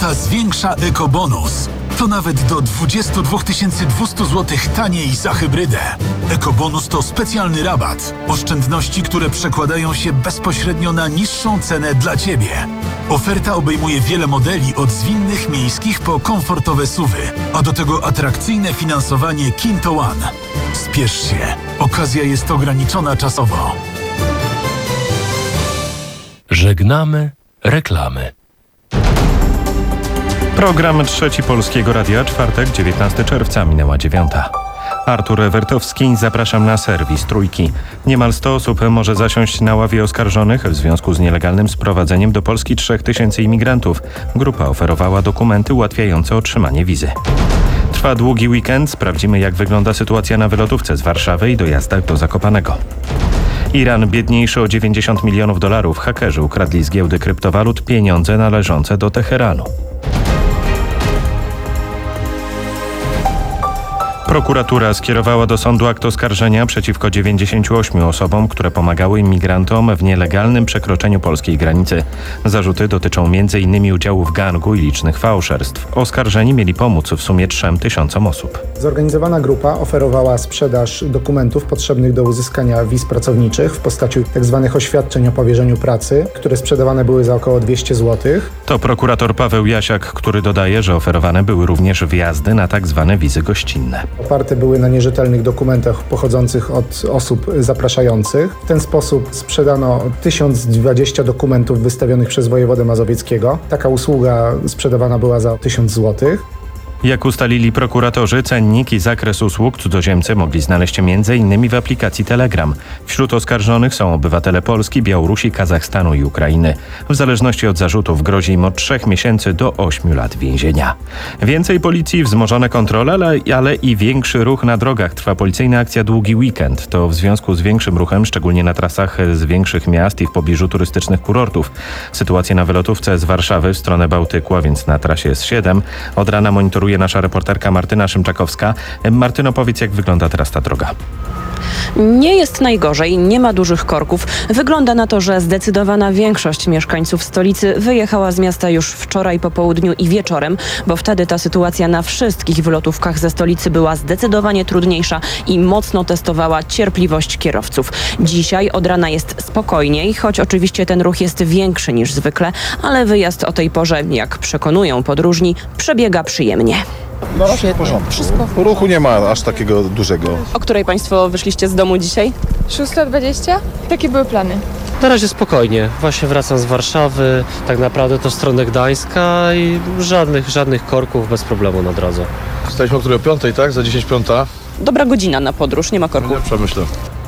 lata zwiększa EcoBonus. To nawet do 22 200 zł taniej za hybrydę. EcoBonus to specjalny rabat. Oszczędności, które przekładają się bezpośrednio na niższą cenę dla Ciebie. Oferta obejmuje wiele modeli od zwinnych miejskich po komfortowe SUV-y, a do tego atrakcyjne finansowanie Kinto One. Spiesz się. Okazja jest ograniczona czasowo. Żegnamy reklamy. Program Trzeci Polskiego Radia, czwartek, 19 czerwca, minęła 9. Artur Ewertowski, zapraszam na serwis Trójki. Niemal 100 osób może zasiąść na ławie oskarżonych w związku z nielegalnym sprowadzeniem do Polski 3000 imigrantów. Grupa oferowała dokumenty ułatwiające otrzymanie wizy. Trwa długi weekend, sprawdzimy jak wygląda sytuacja na wylotówce z Warszawy i dojazdach do Zakopanego. Iran biedniejszy o $90 milionów. Hakerzy ukradli z giełdy kryptowalut pieniądze należące do Teheranu. Prokuratura skierowała do sądu akt oskarżenia przeciwko 98 osobom, które pomagały imigrantom w nielegalnym przekroczeniu polskiej granicy. Zarzuty dotyczą m.in. udziału w gangu i licznych fałszerstw. Oskarżeni mieli pomóc w sumie 3000 osób. Zorganizowana grupa oferowała sprzedaż dokumentów potrzebnych do uzyskania wiz pracowniczych w postaci tzw. oświadczeń o powierzeniu pracy, które sprzedawane były za około 200 zł. To prokurator Paweł Jasiak, który dodaje, że oferowane były również wjazdy na tzw. wizy gościnne. Oparte były na nierzetelnych dokumentach pochodzących od osób zapraszających. W ten sposób sprzedano 1020 dokumentów wystawionych przez wojewodę mazowieckiego. Taka usługa sprzedawana była za 1000 zł. Jak ustalili prokuratorzy, cennik i zakres usług cudzoziemcy mogli znaleźć m.in. w aplikacji Telegram. Wśród oskarżonych są obywatele Polski, Białorusi, Kazachstanu i Ukrainy. W zależności od zarzutów grozi im od 3 miesięcy do 8 lat więzienia. Więcej policji, wzmożone kontrole, ale i większy ruch na drogach. Trwa policyjna akcja Długi Weekend. To w związku z większym ruchem, szczególnie na trasach z większych miast i w pobliżu turystycznych kurortów. Sytuację na wylotówce z Warszawy w stronę Bałtyku, a więc na trasie S7, od rana monitoruje nasza reporterka Martyna Szymczakowska. Martyno, powiedz, jak wygląda teraz ta droga? Nie jest najgorzej, nie ma dużych korków. Wygląda na to, że zdecydowana większość mieszkańców stolicy wyjechała z miasta już wczoraj po południu i wieczorem, bo wtedy ta sytuacja na wszystkich wylotówkach ze stolicy była zdecydowanie trudniejsza i mocno testowała cierpliwość kierowców. Dzisiaj od rana jest spokojniej, choć oczywiście ten ruch jest większy niż zwykle, ale wyjazd o tej porze, jak przekonują podróżni, przebiega przyjemnie. Na razie w porządku. Ruchu nie ma aż takiego dużego. O której Państwo wyszliście z domu dzisiaj? 6:20? Takie były plany. Na razie spokojnie. Właśnie wracam z Warszawy, tak naprawdę to w stronę Gdańska i żadnych korków, bez problemu na drodze. Staliśmy o której? O 5:00, tak? Za 10:05. Dobra godzina na podróż, nie ma korków. Nie przemyślę.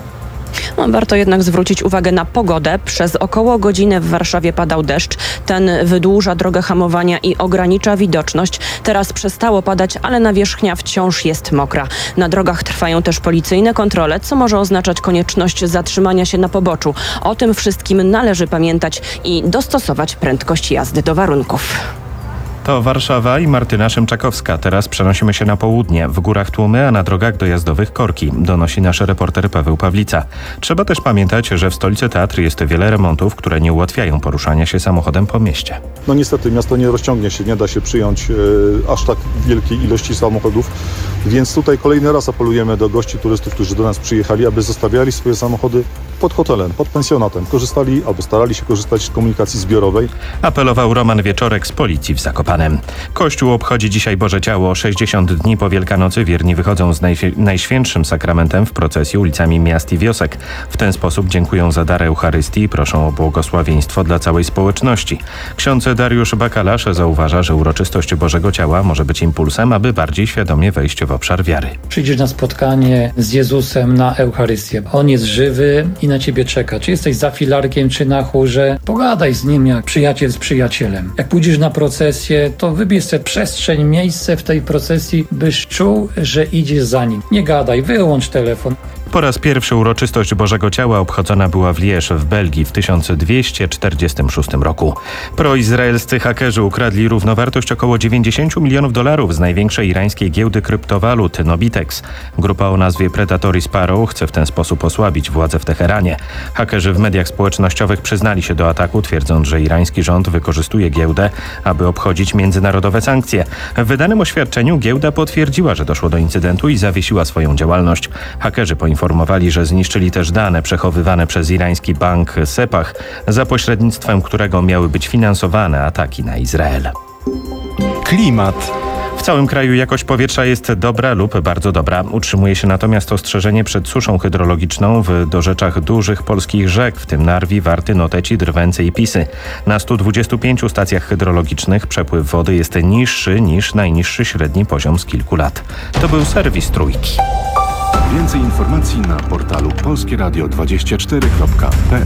Warto jednak zwrócić uwagę na pogodę. Przez około godzinę w Warszawie padał deszcz. Ten wydłuża drogę hamowania i ogranicza widoczność. Teraz przestało padać, ale nawierzchnia wciąż jest mokra. Na drogach trwają też policyjne kontrole, co może oznaczać konieczność zatrzymania się na poboczu. O tym wszystkim należy pamiętać i dostosować prędkość jazdy do warunków. To Warszawa i Martyna Szymczakowska. Teraz przenosimy się na południe. W górach tłumy, a na drogach dojazdowych korki. Donosi nasz reporter Paweł Pawlica. Trzeba też pamiętać, że w stolicy Tatr jest wiele remontów, które nie ułatwiają poruszania się samochodem po mieście. No niestety miasto nie rozciągnie się, nie da się przyjąć aż tak wielkiej ilości samochodów, więc tutaj kolejny raz apelujemy do gości, turystów, którzy do nas przyjechali, aby zostawiali swoje samochody pod hotelem, pod pensjonatem. Korzystali albo starali się korzystać z komunikacji zbiorowej. Apelował Roman Wieczorek z Policji w Zakopanem. Kościół obchodzi dzisiaj Boże Ciało. 60 dni po Wielkanocy wierni wychodzą z najświętszym sakramentem w procesji ulicami miast i wiosek. W ten sposób dziękują za dar Eucharystii i proszą o błogosławieństwo dla całej społeczności. Ksiądz Dariusz Bakalarz zauważa, że uroczystość Bożego Ciała może być impulsem, aby bardziej świadomie wejść w obszar wiary. Przyjdziesz na spotkanie z Jezusem na Eucharystię. On jest żywy i na ciebie czeka. Czy jesteś za filarkiem, czy na chórze, pogadaj z nim jak przyjaciel z przyjacielem. Jak pójdziesz na procesję, to wybierz sobie przestrzeń, miejsce w tej procesji, byś czuł, że idziesz za nim. Nie gadaj, wyłącz telefon. Po raz pierwszy uroczystość Bożego Ciała obchodzona była w Liège w Belgii w 1246 roku. Proizraelscy hakerzy ukradli równowartość około $90 milionów z największej irańskiej giełdy kryptowalut Nobitex. Grupa o nazwie Predatory Sparrow chce w ten sposób osłabić władzę w Teheranie. Hakerzy w mediach społecznościowych przyznali się do ataku, twierdząc, że irański rząd wykorzystuje giełdę, aby obchodzić międzynarodowe sankcje. W wydanym oświadczeniu giełda potwierdziła, że doszło do incydentu i zawiesiła swoją działalność. Hakerzy poinformowali, że zniszczyli też dane przechowywane przez irański bank Sepah, za pośrednictwem którego miały być finansowane ataki na Izrael. Klimat. W całym kraju jakość powietrza jest dobra lub bardzo dobra. Utrzymuje się natomiast ostrzeżenie przed suszą hydrologiczną w dorzeczach dużych polskich rzek, w tym Narwi, Warty, Noteci, Drwęce i Pisy. Na 125 stacjach hydrologicznych przepływ wody jest niższy niż najniższy średni poziom z kilku lat. To był serwis Trójki. Więcej informacji na portalu polskieradio24.pl.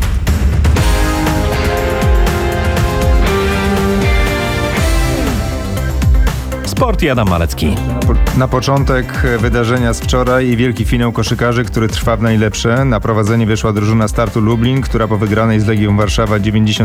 Sport i Adam Malecki. Na początek wydarzenia z wczoraj i wielki finał koszykarzy, który trwa w najlepsze. Na prowadzenie wyszła drużyna Startu Lublin, która po wygranej z Legią Warszawa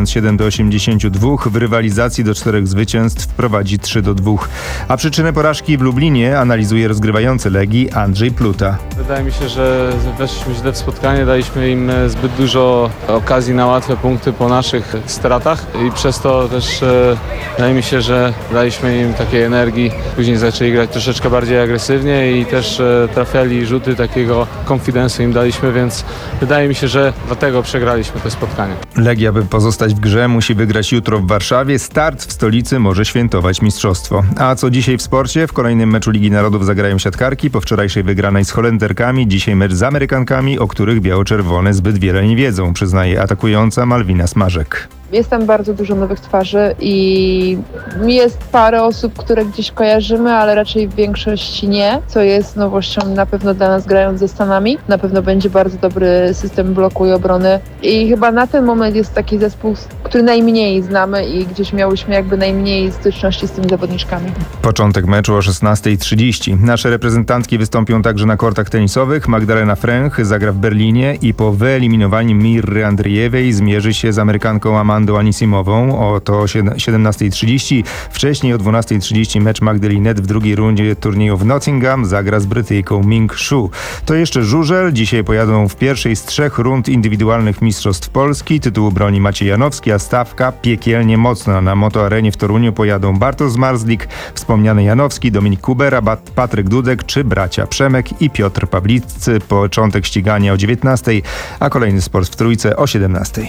97-82 w rywalizacji do 4 zwycięstw prowadzi 3-2. A przyczynę porażki w Lublinie analizuje rozgrywający Legii Andrzej Pluta. Wydaje mi się, że weszliśmy źle w spotkanie, daliśmy im zbyt dużo okazji na łatwe punkty po naszych stratach i przez to też wydaje mi się, że daliśmy im takiej energii. Później zaczęli grać troszeczkę bardziej agresywnie i też trafiali rzuty, takiego konfidensu im daliśmy, więc wydaje mi się, że dlatego przegraliśmy to spotkanie. Legia, by pozostać w grze, musi wygrać jutro w Warszawie. Start w stolicy może świętować mistrzostwo. A co dzisiaj w sporcie? W kolejnym meczu Ligi Narodów zagrają siatkarki. Po wczorajszej wygranej z Holenderkami dzisiaj mecz z Amerykankami, o których biało-czerwone zbyt wiele nie wiedzą, przyznaje atakująca Malwina Smarzek. Jest tam bardzo dużo nowych twarzy i jest parę osób, które gdzieś kojarzymy, ale raczej w większości nie, co jest nowością na pewno dla nas grając ze Stanami. Na pewno będzie bardzo dobry system bloku i obrony i chyba na ten moment jest taki zespół, który najmniej znamy i gdzieś miałyśmy jakby najmniej styczności z tymi zawodniczkami. Początek meczu o 16:30. Nasze reprezentantki wystąpią także na kortach tenisowych. Magdalena Fręch zagra w Berlinie i po wyeliminowaniu Mirry Andriejewej zmierzy się z Amerykanką Amandą Anisimową o to 17:30. Wcześniej o 12:30 mecz Magdalinet w drugiej rundzie turnieju w Nottingham zagra z Brytyjką Ming Shu. To jeszcze żużel. Dzisiaj pojadą w pierwszej z 3 rund indywidualnych Mistrzostw Polski. Tytułu broni Maciej Janowski, a stawka piekielnie mocna. Na Motoarenie w Toruniu pojadą Bartosz Marzlik, wspomniany Janowski, Dominik Kubera, Patryk Dudek czy bracia Przemek i Piotr Pawliccy. Początek ścigania o 19:00, a kolejny sport w Trójce o 17:00.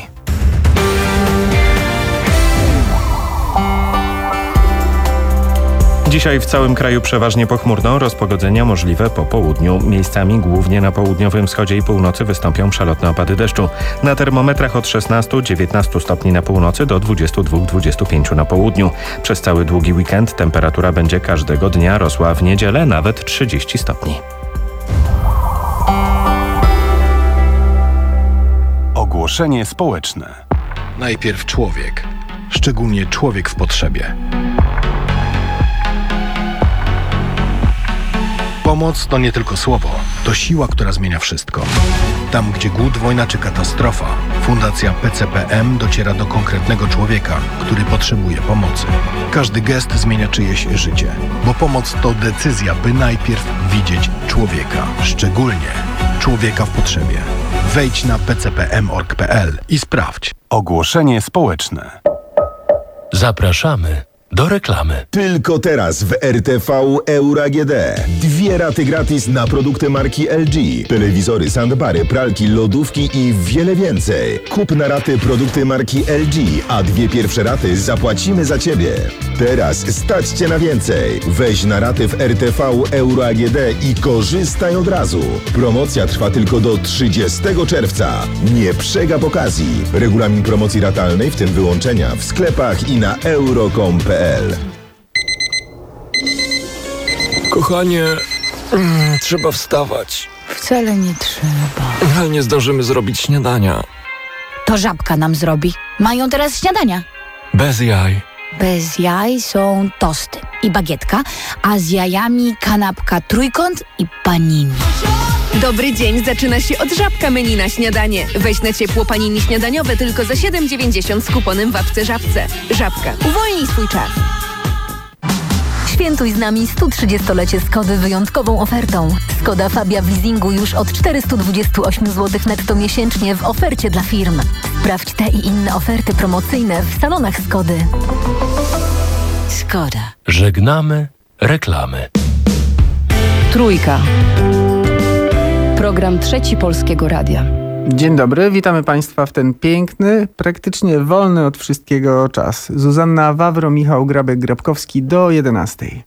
Dzisiaj w całym kraju przeważnie pochmurno, rozpogodzenia możliwe po południu. Miejscami głównie na południowym wschodzie i północy wystąpią przelotne opady deszczu. Na termometrach od 16-19 stopni na północy do 22-25 na południu. Przez cały długi weekend temperatura będzie każdego dnia rosła, w niedzielę nawet 30 stopni. Ogłoszenie społeczne. Najpierw człowiek, szczególnie człowiek w potrzebie. Pomoc to nie tylko słowo, to siła, która zmienia wszystko. Tam, gdzie głód, wojna czy katastrofa, Fundacja PCPM dociera do konkretnego człowieka, który potrzebuje pomocy. Każdy gest zmienia czyjeś życie, bo pomoc to decyzja, by najpierw widzieć człowieka, szczególnie człowieka w potrzebie. Wejdź na pcpm.org.pl i sprawdź. Ogłoszenie społeczne. Zapraszamy do reklamy. Tylko teraz w RTV Euro AGD. 2 raty gratis na produkty marki LG. Telewizory, soundbary, pralki, lodówki i wiele więcej. Kup na raty produkty marki LG, a 2 pierwsze raty zapłacimy za Ciebie. Teraz stać Cię na więcej. Weź na raty w RTV Euro AGD i korzystaj od razu. Promocja trwa tylko do 30 czerwca. Nie przegap okazji. Regulamin promocji ratalnej, w tym wyłączenia, w sklepach i na euro.com.pl. Kochanie, trzeba wstawać. Wcale nie trzeba. Ale nie zdążymy zrobić śniadania. To Żabka nam zrobi. Mają teraz śniadania. Bez jaj. Bez jaj są tosty i bagietka, a z jajami kanapka trójkąt i panini. Dobry dzień zaczyna się od Żabka menu na śniadanie. Weź na ciepło panini śniadaniowe tylko za 7,90 z kuponem w apce Żabce. Żabka. Uwolnij swój czas. Świętuj z nami 130-lecie Skody wyjątkową ofertą. Skoda Fabia w leasingu już od 428 zł netto miesięcznie w ofercie dla firm. Sprawdź te i inne oferty promocyjne w salonach Skody. Skoda. Żegnamy reklamy. Trójka. Program Trzeci Polskiego Radia. Dzień dobry, witamy Państwa w ten piękny, praktycznie wolny od wszystkiego czas. Zuzanna Wawro, Michał Grabek-Grabkowski do 11:00.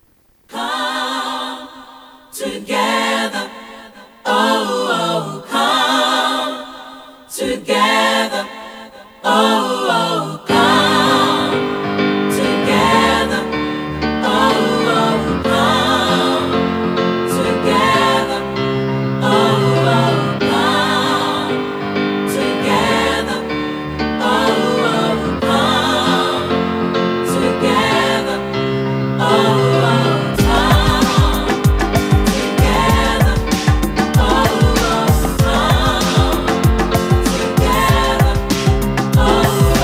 Together, oh, oh, come together, oh, oh, come together, oh, oh, come together, oh, oh, come together, oh, oh, come together, oh, oh. Oh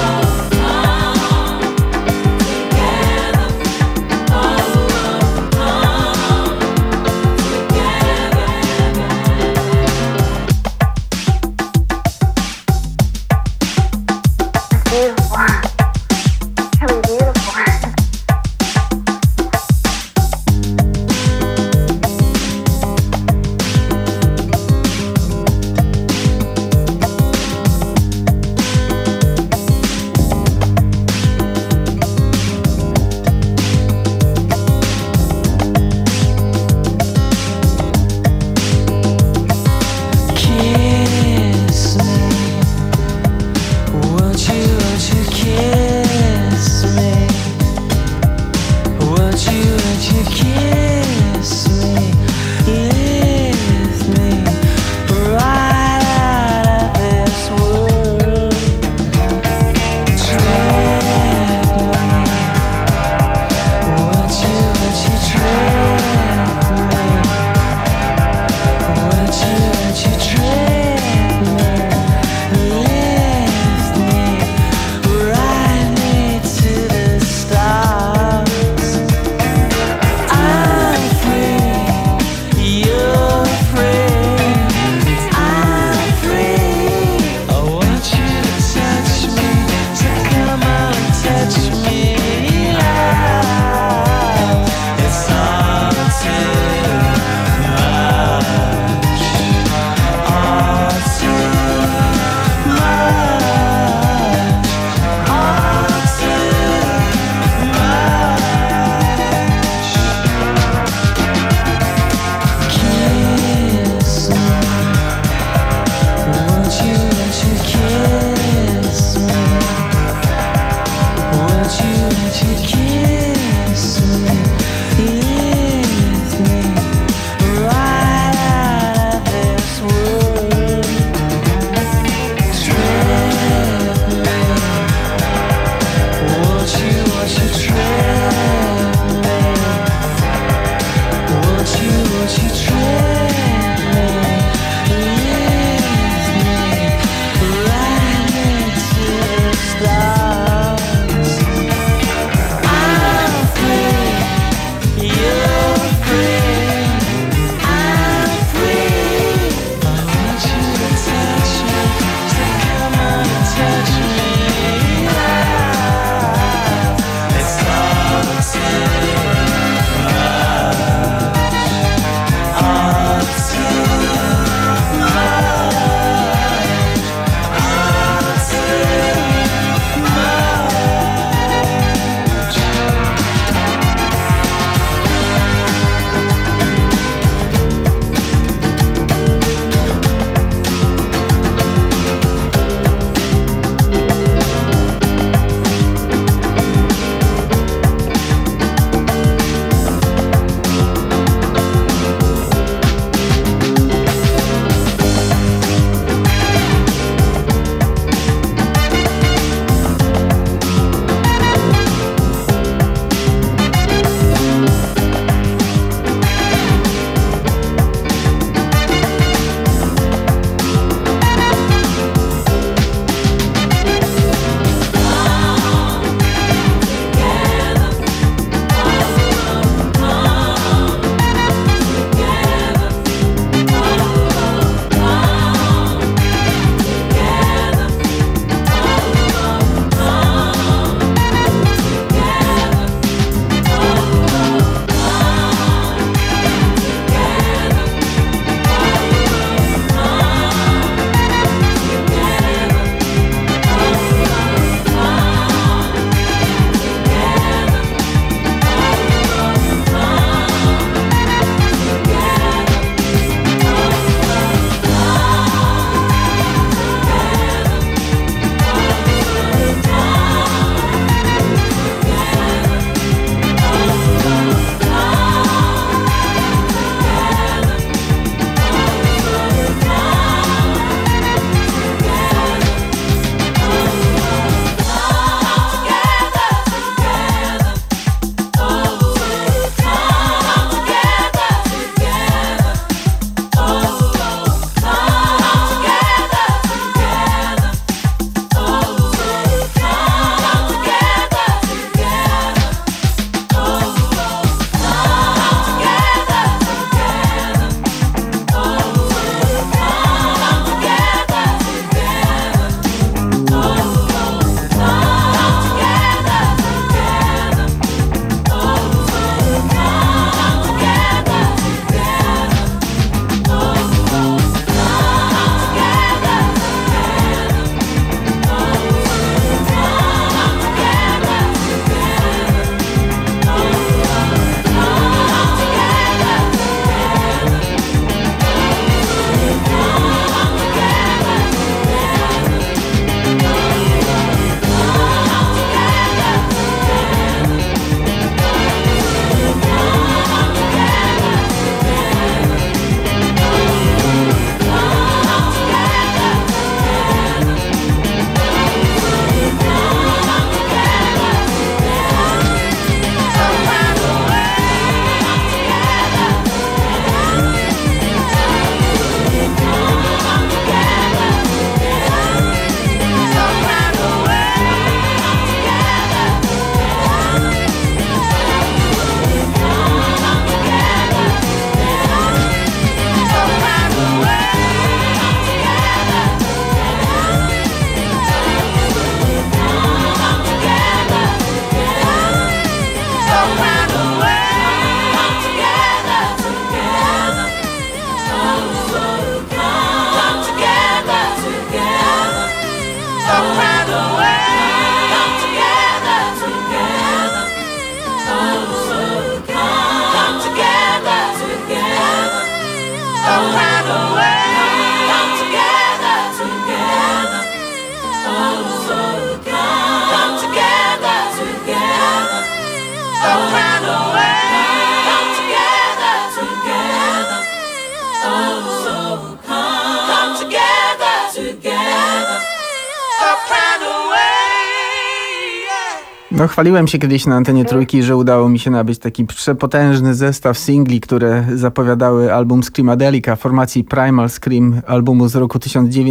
No, chwaliłem się kiedyś na antenie Trójki, że udało mi się nabyć taki przepotężny zestaw singli, które zapowiadały album Screamadelica formacji Primal Scream, albumu z roku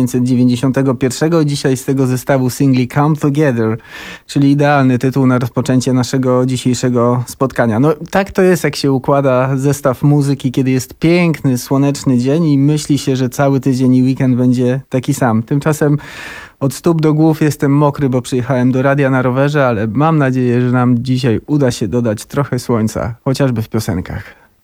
1991. Dzisiaj z tego zestawu singli Come Together, czyli idealny tytuł na rozpoczęcie naszego dzisiejszego spotkania. No tak to jest, jak się układa zestaw muzyki, kiedy jest piękny, słoneczny dzień i myśli się, że cały tydzień i weekend będzie taki sam. Tymczasem od stóp do głów jestem mokry, bo przyjechałem do radia na rowerze, ale mam nadzieję, że nam dzisiaj uda się dodać trochę słońca, chociażby w piosenkach.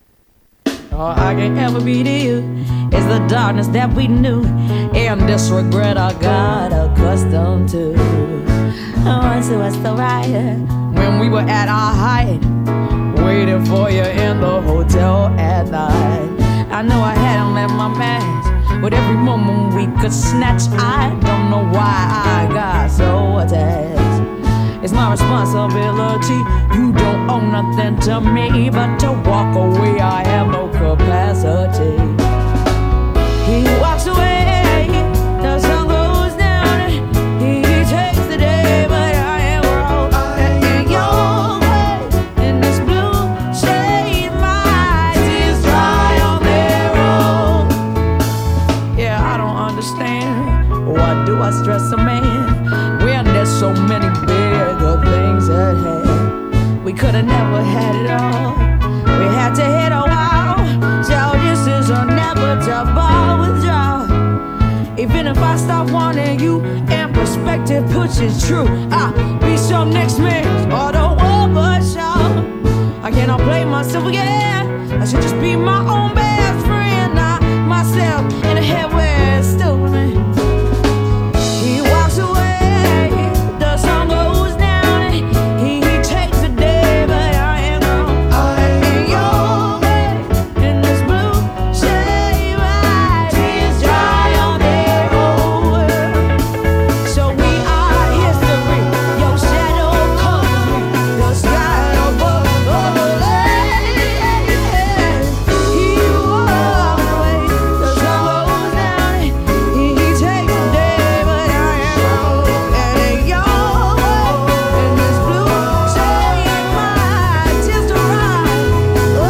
All I can ever be to you is the darkness that we knew and this regret I got accustomed to. Once it was so right when we were at our height, waiting for you in the hotel at night. I know I hadn't met my match, but every moment we could snatch, I don't know why I got so attached. It's my responsibility, you don't owe nothing to me, but to walk away I have no capacity. He walks away, the sun goes down, he takes the day, but I am wrong. In your way, in this blue shade, my tears dry on their own. Yeah, I don't understand, why do I stress a man when there's so many bigger things at hand? We could've never had it all, we had to hit a wall, so this is inevitable withdrawal. Even if I stop wanting you and perspective pushes true, I'll be some next man or the one but sure. I cannot blame myself again, I should just be my own best friend, not myself in a head where it's still me. He walks away, the sun goes down, he takes the day, but I am gone. In your way, in this blue shade, my tears dry on their own. So we are history, your shadow covers me, the sky above overlaid. He walks away, the sun goes down, he takes the day, but I am gone. And in your way, in this blue shade, my tears dry. Oh,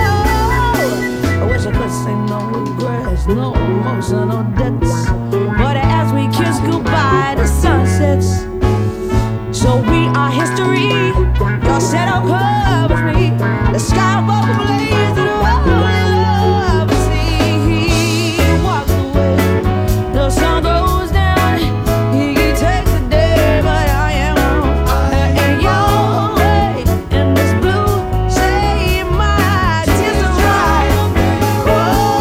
I wish I could say no regrets, no emotional debts, but as we kiss goodbye, the sun sets. So we are history, your shadow covers me, the sky above the blaze, and only love to see. He walks away, the sun goes down, he takes the day, but I am on. In your way, in this blue shade, my tears are dry. Oh,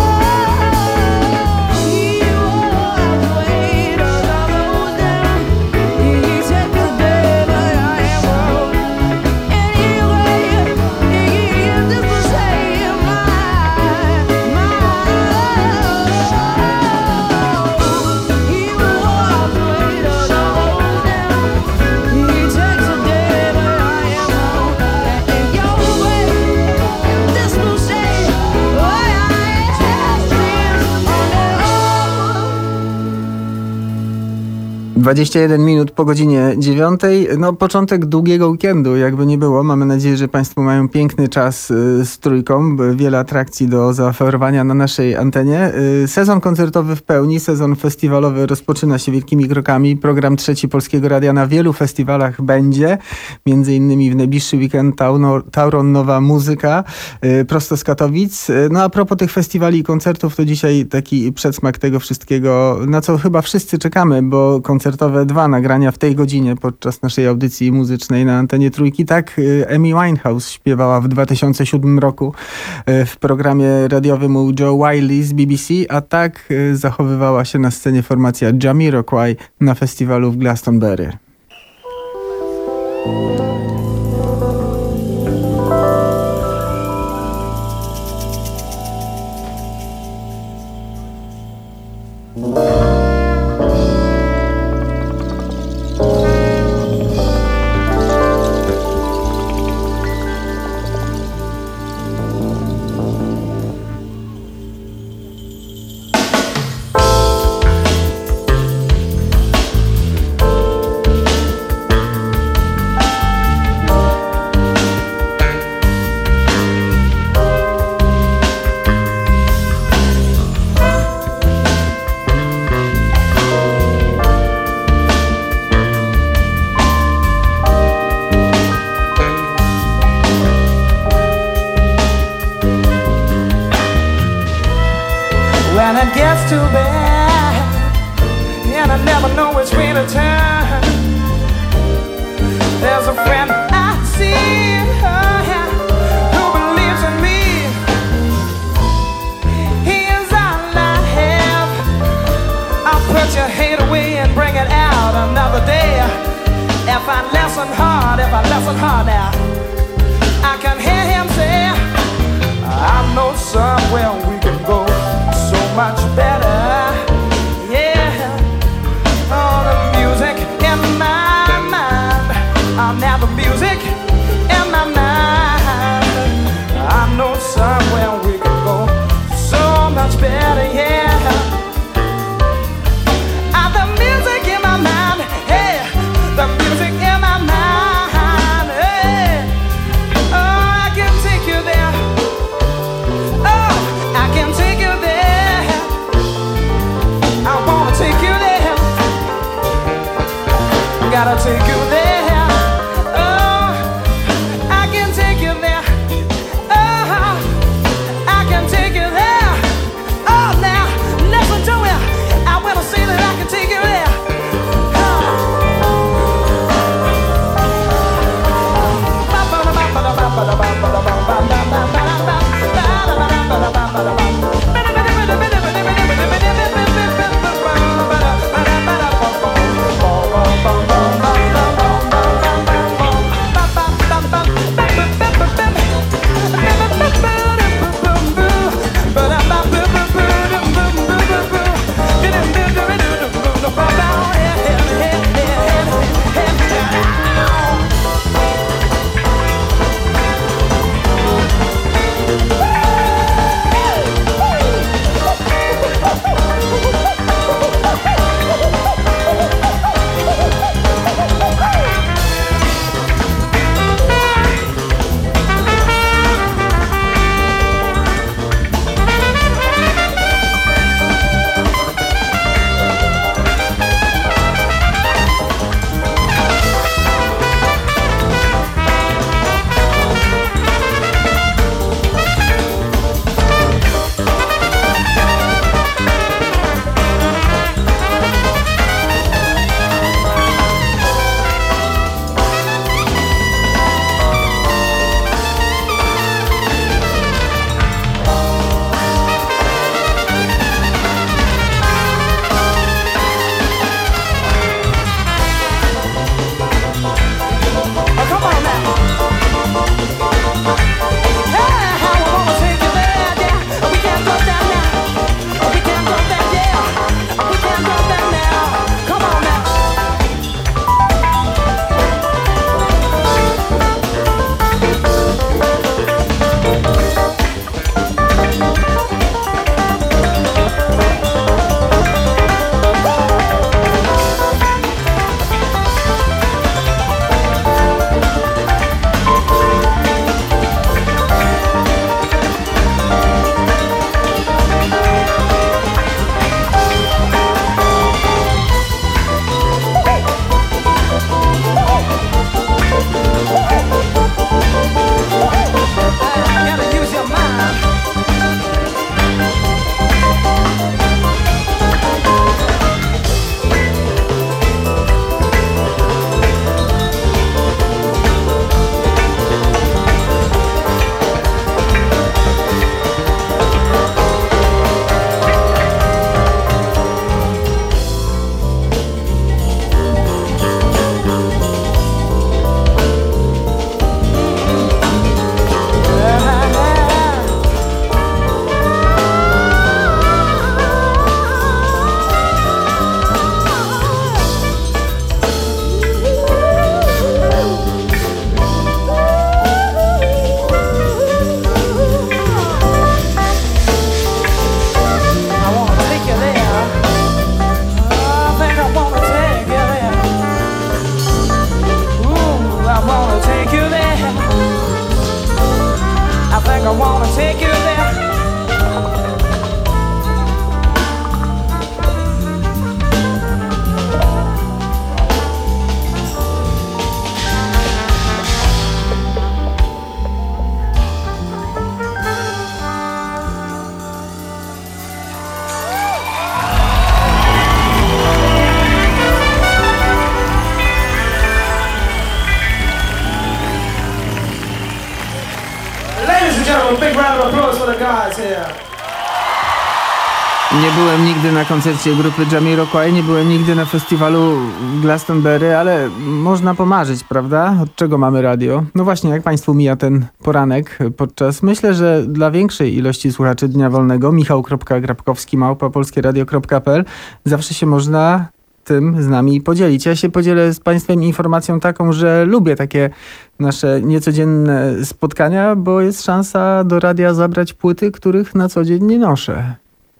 he walks away, the sun goes down, he takes the day, but I am on. Anyway, in this blue shade, my he walks away, the sun goes down, he takes the day, but I am on. In your way, this blue shade, why I have dreams on their own. 21 minut po godzinie 9. No, początek długiego weekendu, jakby nie było. Mamy nadzieję, że Państwo mają piękny czas z Trójką. Wiele atrakcji do zaoferowania na naszej antenie. Sezon koncertowy w pełni, sezon festiwalowy rozpoczyna się wielkimi krokami. Program Trzeci Polskiego Radia na wielu festiwalach będzie. Między innymi w najbliższy weekend Tauron Nowa Muzyka, prosto z Katowic. No a propos tych festiwali i koncertów, to dzisiaj taki przedsmak tego wszystkiego, na co chyba wszyscy czekamy, bo koncertowe 2 nagrania w tej godzinie podczas naszej audycji muzycznej na antenie Trójki. Tak Amy Winehouse śpiewała w 2007 roku w programie radiowym u Joe Wiley z BBC, a tak zachowywała się na scenie formacja Jamiroquai na festiwalu w Glastonbury. it gets too bad, and I never know which way to turn. There's a friend I see who believes in me. He is all I have. I'll put your hate away and bring it out another day. If I listen hard now, I can hear him say, I know somewhere we can go so much better. Yeah, oh, the music in my mind. Now the music in my mind. I know somewhere we can go so much better. Yeah, the music in my mind. Hey, the music in my mind. Hey, oh, I can take you there. Oh, I can take you there. I wanna take you there. Gotta take you there. Oh, I can take you there. Oh, I can take you there. Oh, now listen to me. I wanna say that I can take you there. and gentlemen, big round of applause for the guys here. Nie byłem nigdy na koncercie grupy Jamiroquai, nie byłem nigdy na festiwalu Glastonbury, ale można pomarzyć, prawda? Od czego mamy radio? No właśnie, jak Państwu mija ten poranek podczas, myślę, że dla większej ilości słuchaczy Dnia Wolnego, michał.grabkowski@polskieradio.pl, zawsze się można tym z nami podzielić. Ja się podzielę z Państwem informacją taką, że lubię takie nasze niecodzienne spotkania, bo jest szansa do radia zabrać płyty, których na co dzień nie noszę.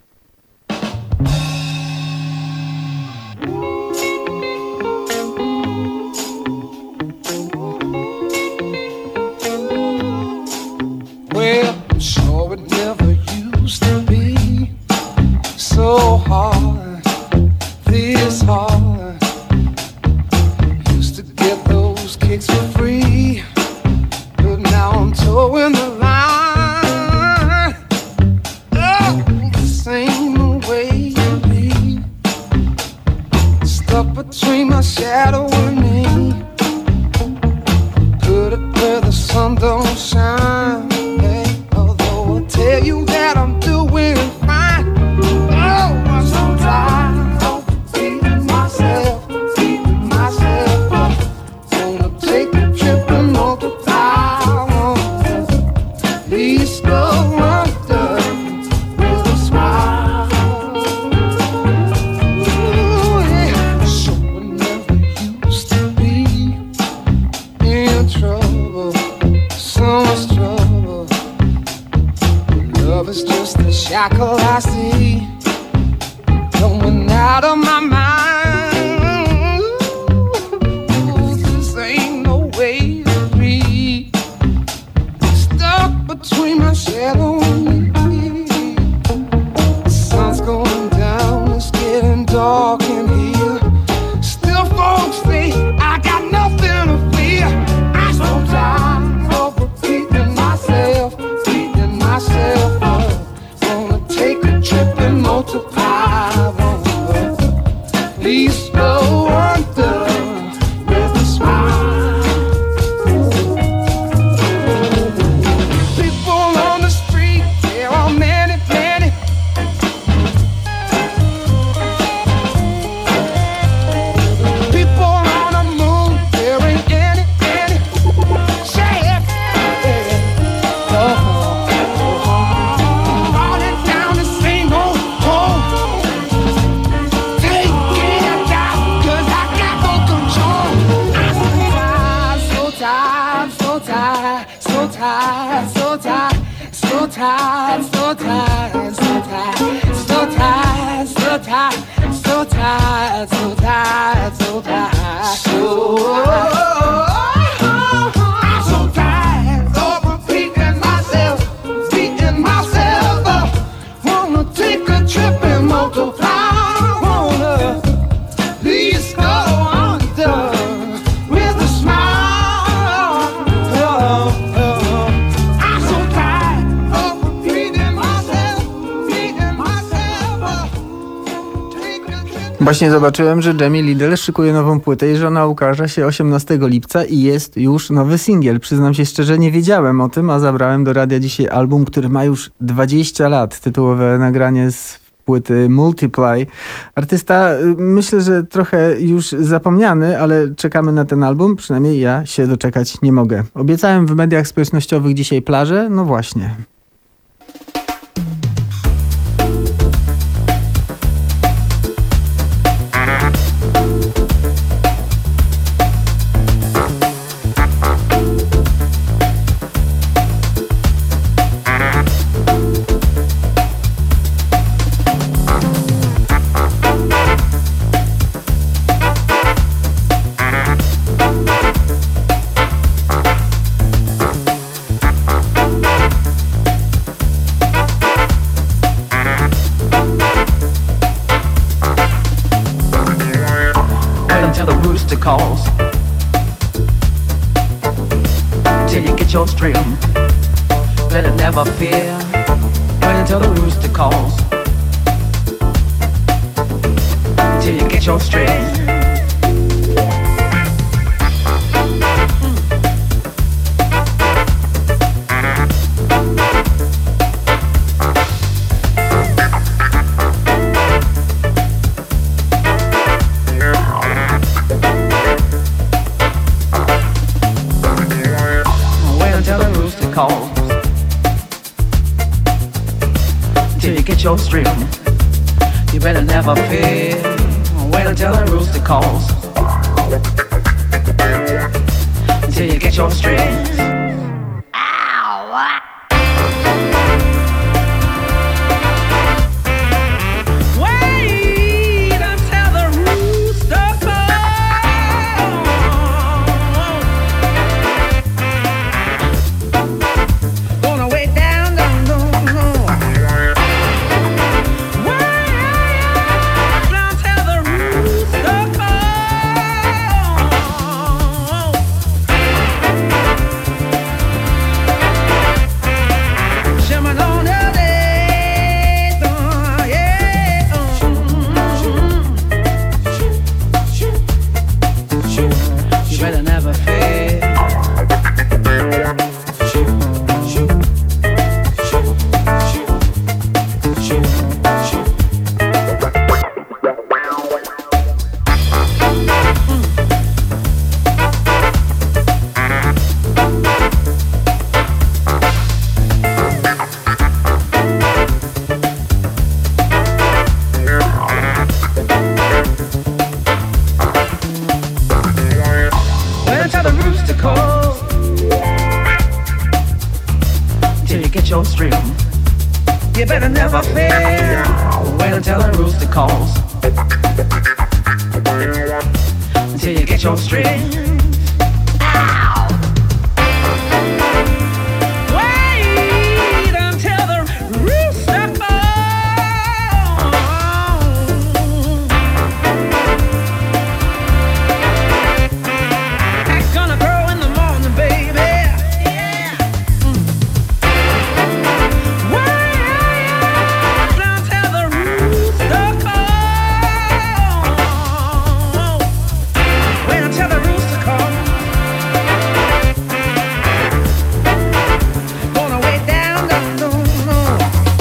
Well, sure it never used to be so hard, this hard. Used to get those kicks for free, but now I'm towing the line. Oh, this ain't the way to be. Stuck between my shadow and me. Put it where the sun don't shine. Tell you that I'm doing fine. Oh, I'm so tired of beating myself up. Wanna take a trip and multiply. Please go under with a smile. Ooh, yeah. So I never used to be in trouble, so much trouble. Love is just a shackle I see coming out of my mind. Ooh, this ain't no way to be. Stuck between my shadow and me. The sun's going down, it's getting dark in here. Still folks say I got nothing to fear. I'm so tired of repeating myself up. Wanna take a trip and multiply. Please go under with a smile. People on the street, there are many, many. People on the moon, there ain't any. Say it, Właśnie zobaczyłem, że Jamie Lidl szykuje nową płytę i że ona ukaże się 18 lipca i jest już nowy singiel. Przyznam się szczerze, nie wiedziałem o tym, a zabrałem do radia dzisiaj album, który ma już 20 lat. Tytułowe nagranie z płyty Multiply. Artysta, myślę, że trochę już zapomniany, ale czekamy na ten album. Przynajmniej ja się doczekać nie mogę. Obiecałem w mediach społecznościowych dzisiaj plażę. No właśnie. Calls till you get your string. Let it never fear. Wait until the rooster calls till you get your string. till you get your string. You better never fear. Wait until the rooster calls. Till you get your strings. Ow! Wait until the rooster calls. Gonna wait down, down, down, down. Wait until the rooster calls. Shimmin' on the day, yeah. You better never fear. Wait until the rooster calls. Till you get your string. You better never fear. Wait until the rooster calls. Till you get your string. Ow! Wait until the rooster calls. It's gonna grow in the morning, baby. Yeah. Wait until the rooster calls. Wait until the rooster calls. Gonna wait down, down, down, down.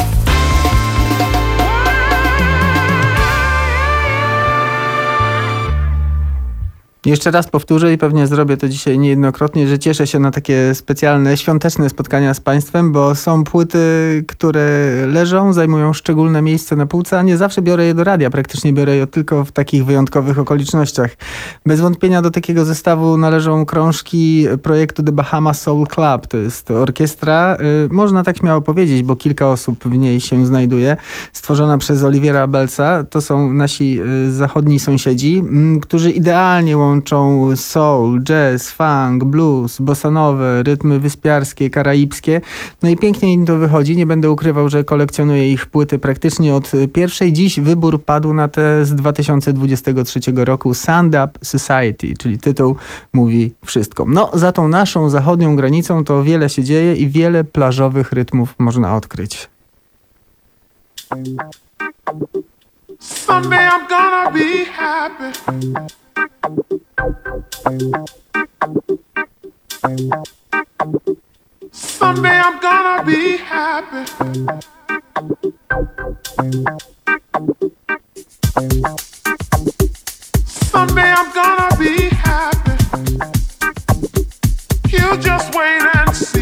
Jeszcze raz powtórzę i pewnie zrobię to dzisiaj niejednokrotnie, że cieszę się na takie specjalne, świąteczne spotkania z Państwem, bo są płyty, które leżą, zajmują szczególne miejsce na półce, a nie zawsze biorę je do radia. Praktycznie biorę je tylko w takich wyjątkowych okolicznościach. Bez wątpienia do takiego zestawu należą krążki projektu The Bahama Soul Club. To jest orkiestra, można tak śmiało powiedzieć, bo kilka osób w niej się znajduje, stworzona przez Oliviera Abelsa. To są nasi zachodni sąsiedzi, którzy idealnie łączą soul, jazz, funk, blues, bossanowe, rytmy wyspiarskie, karaibskie. No i pięknie im to wychodzi. Nie będę ukrywał, że kolekcjonuję ich płyty praktycznie od pierwszej. Dziś wybór padł na te z 2023 roku Sound Up Society, czyli tytuł mówi wszystko. No, za tą naszą zachodnią granicą to wiele się dzieje i wiele plażowych rytmów można odkryć. Someday I'm gonna be happy. Someday I'm gonna be happy. Someday I'm gonna be happy. You just wait and see.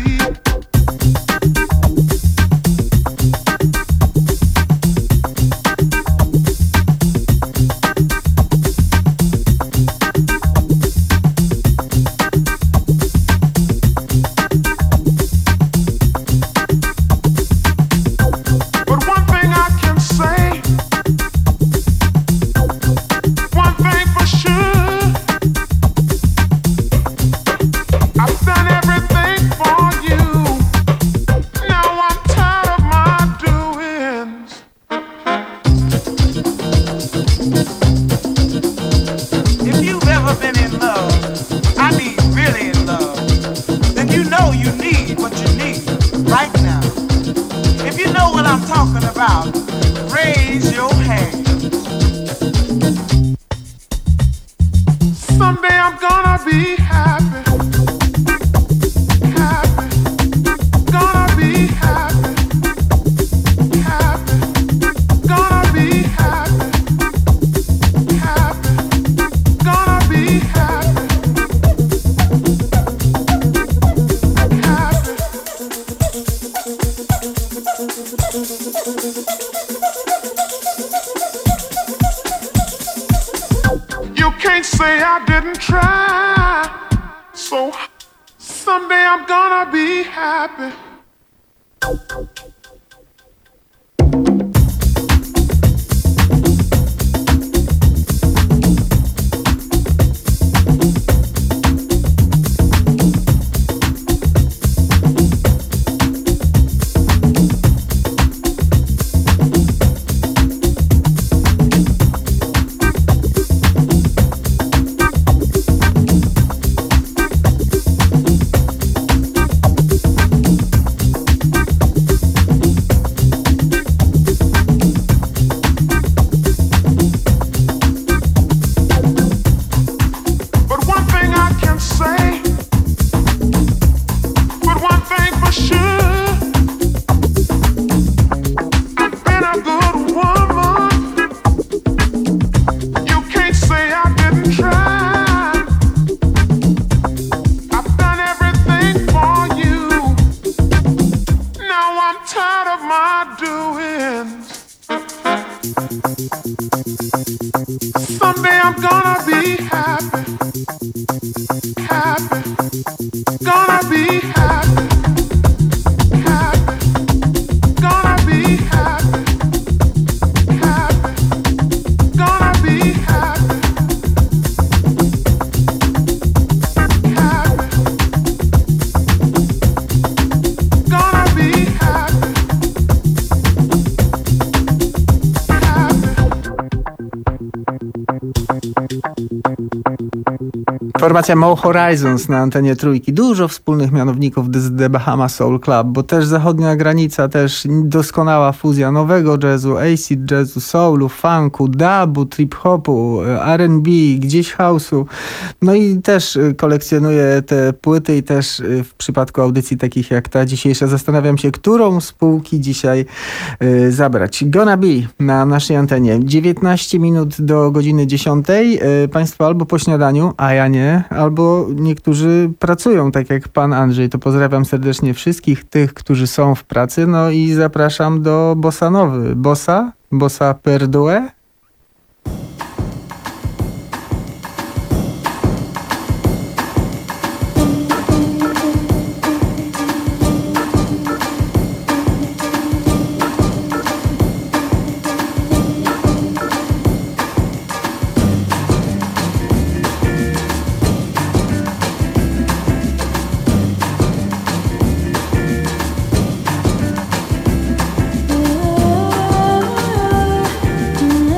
say I didn't try. So someday I'm gonna be happy. Someday I'm gonna be happy, happy, gonna be happy, happy, gonna be happy, happy, gonna be happy, happy, gonna be happy. Formacja Mo Horizons na antenie Trójki. Dużo wspólnych mianowników z The Bahama Soul Club, bo też zachodnia granica, też doskonała fuzja nowego jazzu, acid jazzu, soulu, funku, dubu, trip-hopu, R&B, gdzieś house'u. No i też kolekcjonuję te płyty i też w przypadku audycji takich jak ta dzisiejsza zastanawiam się, którą z półki dzisiaj zabrać. Gonna Be na naszej antenie. 19 minut do godziny 10. Państwo albo po śniadaniu, a ja nie, albo niektórzy pracują, tak jak pan Andrzej. To pozdrawiam serdecznie wszystkich tych, którzy są w pracy. No i zapraszam do bossa nowy. Bossa per due. Mm-hmm.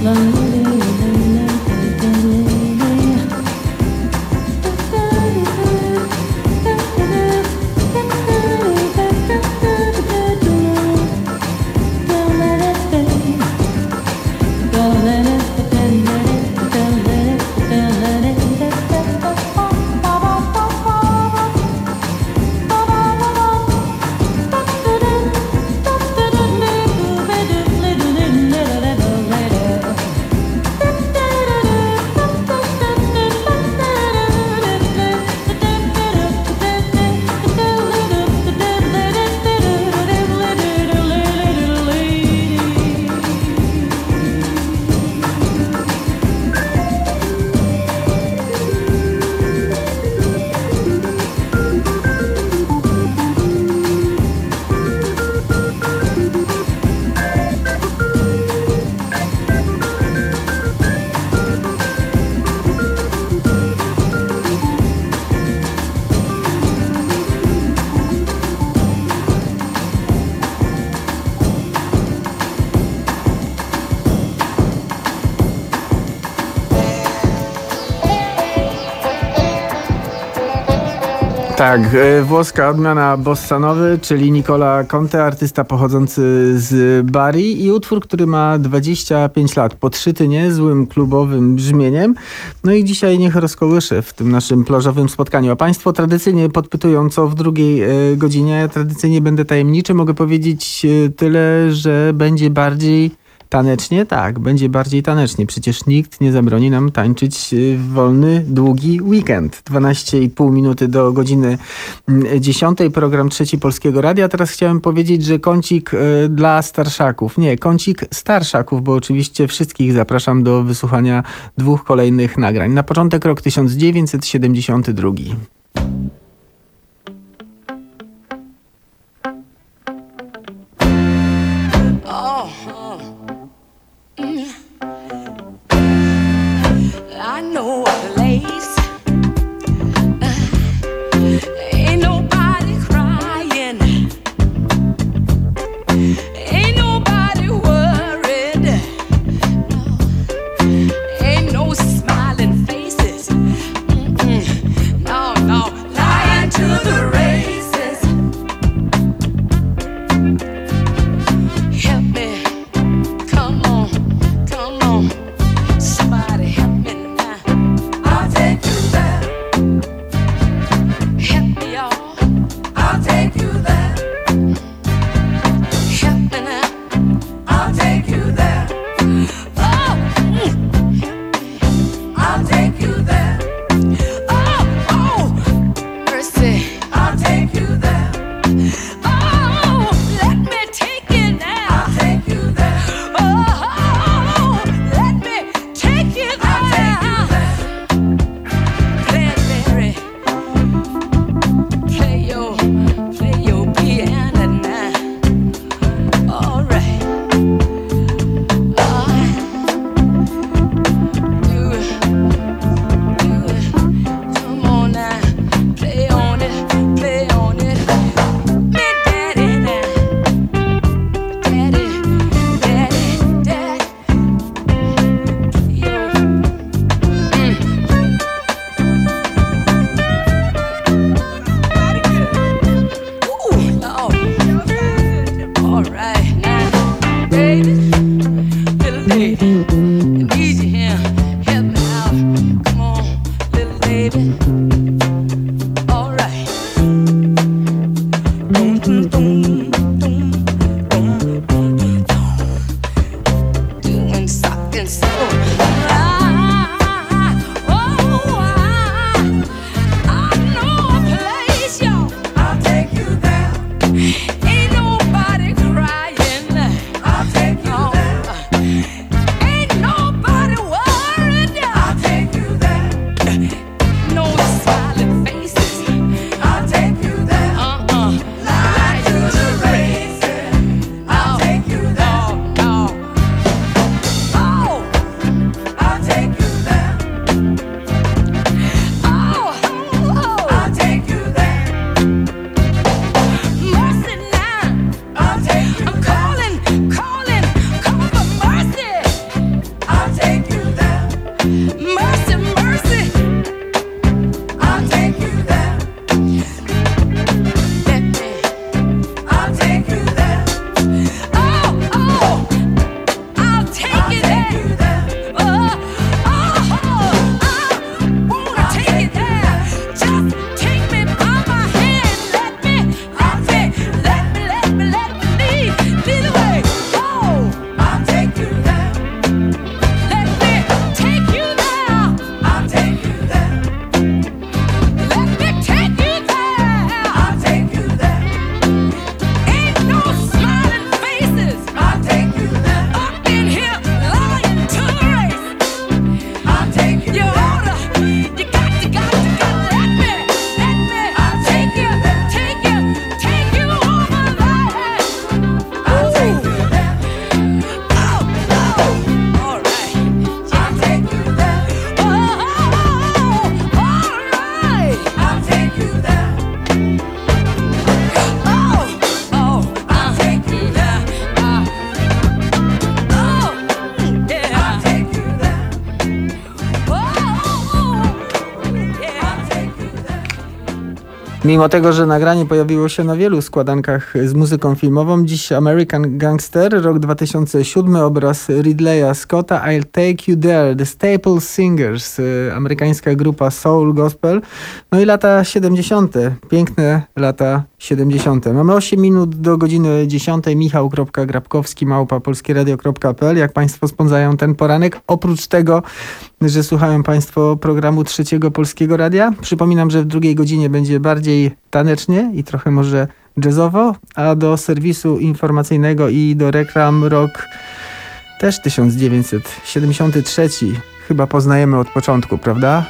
Tak, włoska odmiana bossanowy, czyli Nicola Conte, artysta pochodzący z Bari i utwór, który ma 25 lat, podszyty niezłym klubowym brzmieniem. No i dzisiaj niech rozkołyszy w tym naszym plażowym spotkaniu. A Państwo tradycyjnie podpytują, co w drugiej godzinie. Tradycyjnie będę tajemniczy. Mogę powiedzieć tyle, że będzie bardziej tanecznie. Tak, będzie bardziej tanecznie. Przecież nikt nie zabroni nam tańczyć w wolny, długi weekend. 12,5 minuty do godziny 10. Program Trzeci Polskiego Radia. Teraz chciałem powiedzieć, że kącik dla starszaków. Nie, kącik starszaków, bo oczywiście wszystkich zapraszam do wysłuchania 2 kolejnych nagrań. Na początek rok 1972. Ain't no Mimo tego, że nagranie pojawiło się na wielu składankach z muzyką filmową, dziś American Gangster, rok 2007, obraz Ridleya Scotta, I'll Take You There, The Staple Singers, amerykańska grupa soul gospel. No i lata 70., piękne lata 70. Mamy 8 minut do godziny 10. Michał.Grabkowski@polskieradio.pl. Jak Państwo spędzają ten poranek? Oprócz tego, że słuchają Państwo programu Trzeciego Polskiego Radia. Przypominam, że w drugiej godzinie będzie bardziej tanecznie i trochę może jazzowo, a do serwisu informacyjnego i do reklam rok też 1973. Chyba poznajemy od początku, prawda?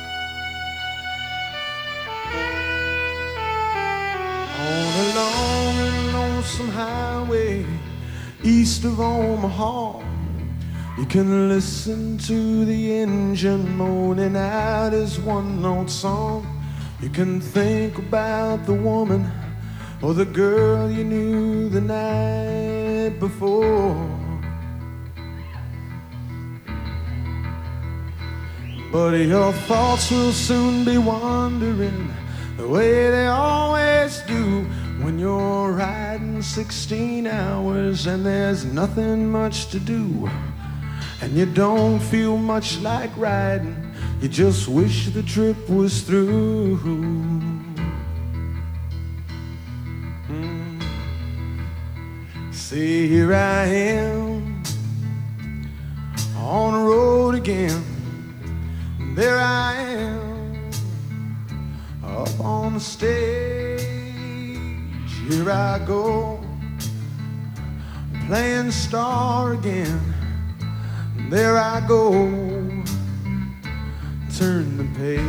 East of Omaha, you can listen to the engine moaning out his one-note song. You can think about the woman or the girl you knew the night before. But your thoughts will soon be wandering the way they always do when you're riding 16 hours and there's nothing much to do, and you don't feel much like riding, you just wish the trip was through. See, here I am on the road again, there I am up on the stage. Here I go, playing star again. There I go, turn the page.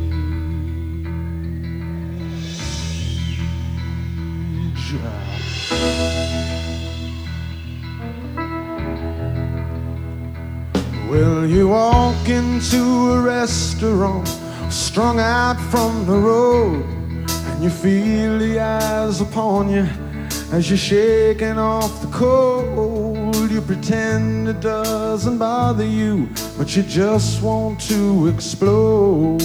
Well, you walk into a restaurant, strung out from the road, and you feel the eyes upon you as you're shaking off the cold. You pretend it doesn't bother you, but you just want to explode.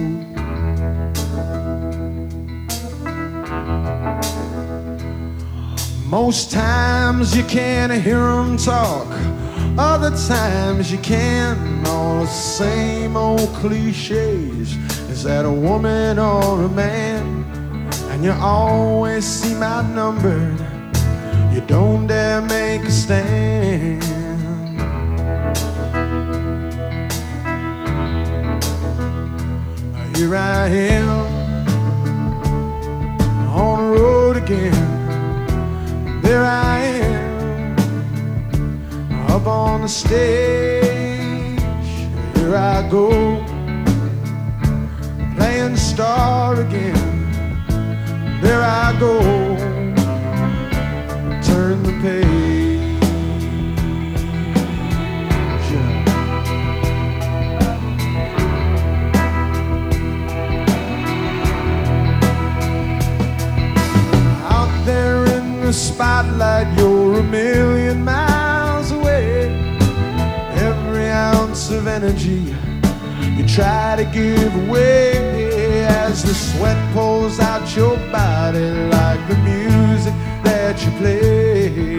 Most times you can't hear them talk, other times you can. All the same old cliches. Is that a woman or a man? And you always seem outnumbered, you don't dare make a stand. Here I am on the road again. There I am up on the stage. Here I go, playing star again. There I go, turn the page. Out there in the spotlight, you're a million miles away. Every ounce of energy you try to give away as the sweat pours out your body like the music that you play.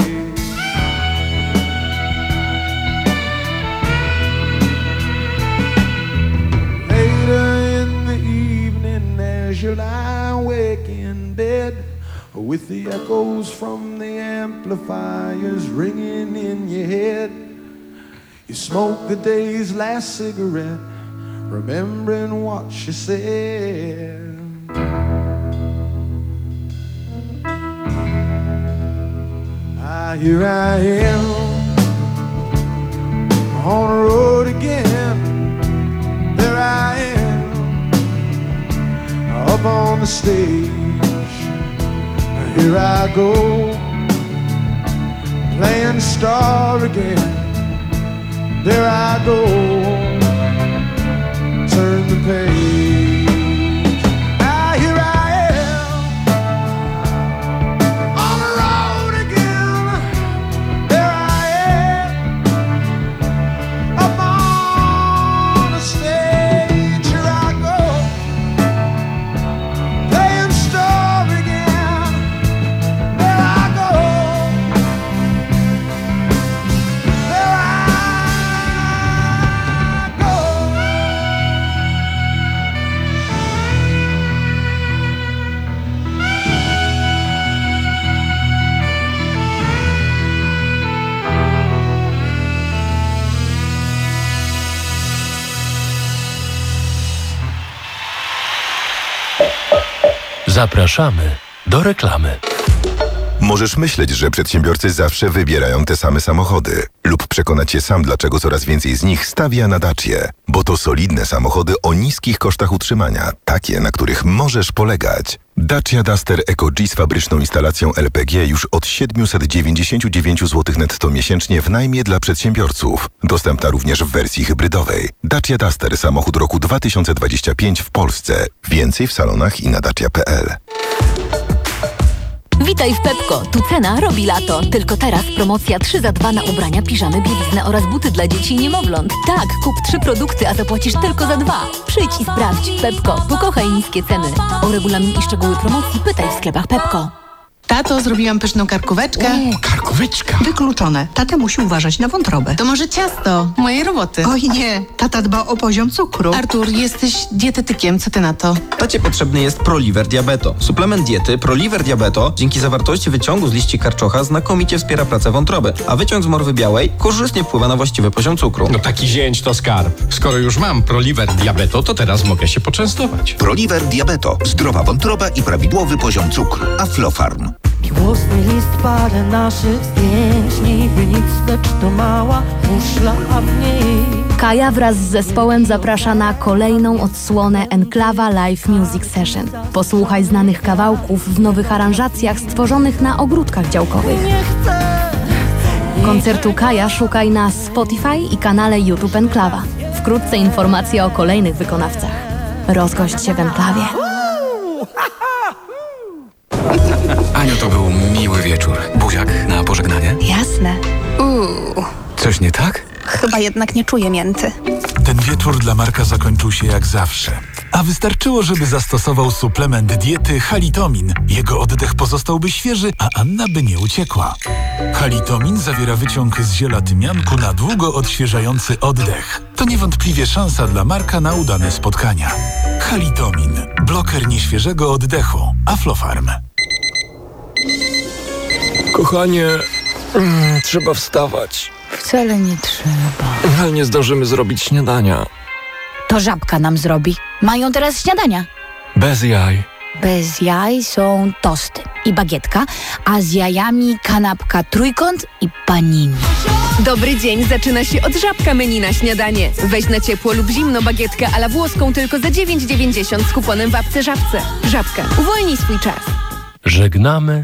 Later in the evening as you lie awake in bed, with the echoes from the amplifiers ringing in your head, you smoke the day's last cigarette, remembering what she said. Here I am on the road again. There I am up on the stage. Here I go, playing star again. There I go, turn the page. Here I am on the road again. There I am up on the stage. Here I go, playing Zapraszamy do reklamy. Możesz myśleć, że przedsiębiorcy zawsze wybierają te same samochody lub przekonać się sam, dlaczego coraz więcej z nich stawia na Dacię. Bo to solidne samochody o niskich kosztach utrzymania, takie, na których możesz polegać. Dacia Duster Eco-G z fabryczną instalacją LPG już od 799 zł netto miesięcznie w najmie dla przedsiębiorców. Dostępna również w wersji hybrydowej. Dacia Duster, samochód roku 2025 w Polsce. Więcej w salonach i na dacia.pl. Witaj w Pepko. Tu cena robi lato. Tylko teraz promocja 3 za 2 na ubrania, piżamy, bieliznę oraz buty dla dzieci i niemowląt. Tak, kup 3 produkty, a zapłacisz tylko za 2. Przyjdź i sprawdź. Pepko. Pokochaj niskie ceny. O regulamin i szczegóły promocji pytaj w sklepach Pepko. Tato, zrobiłam pyszną karkóweczkę. Karkóweczka? Wykluczone. Tata musi uważać na wątrobę. To może ciasto mojej roboty. Oj nie, tata dba o poziom cukru. Artur, jesteś dietetykiem, co ty na to? Tacie potrzebny jest Proliver Diabeto. Suplement diety Proliver Diabeto dzięki zawartości wyciągu z liści karczocha znakomicie wspiera pracę wątroby, a wyciąg z morwy białej korzystnie wpływa na właściwy poziom cukru. No taki zięć to skarb. Skoro już mam Proliver Diabeto, to teraz mogę się poczęstować. Proliver Diabeto. Zdrowa wątroba i prawidłowy poziom cukru. Aflofarm. Miłosny list parę naszych zdjęć, niby nic, lecz to mała muszla, a w niej Kaja wraz z zespołem zaprasza na kolejną odsłonę Enklawa Live Music Session. Posłuchaj znanych kawałków w nowych aranżacjach stworzonych na ogródkach działkowych. Koncertu Kaja szukaj na Spotify i kanale YouTube Enklawa. Wkrótce informacje o kolejnych wykonawcach. Rozgość się w Enklawie. Aniu, to był miły wieczór. Buziak na pożegnanie? Jasne. Coś nie tak? Chyba jednak nie czuję mięty. Ten wieczór dla Marka zakończył się jak zawsze. A wystarczyło, żeby zastosował suplement diety Halitomin. Jego oddech pozostałby świeży, a Anna by nie uciekła. Halitomin zawiera wyciąg z ziela tymianku na długo odświeżający oddech. To niewątpliwie szansa dla Marka na udane spotkania. Halitomin. Bloker nieświeżego oddechu. Aflofarm. Kochanie, trzeba wstawać. Wcale nie trzeba. Ale nie zdążymy zrobić śniadania. To Żabka nam zrobi. Mają teraz śniadania. Bez jaj. Bez jaj są tosty i bagietka, a z jajami kanapka trójkąt i panini. Dobry dzień zaczyna się od Żabka menu na śniadanie. Weź na ciepło lub zimno bagietkę a la włoską tylko za 9,90 z kuponem w apce Żabce. Żabka. Uwolnij swój czas. Żegnamy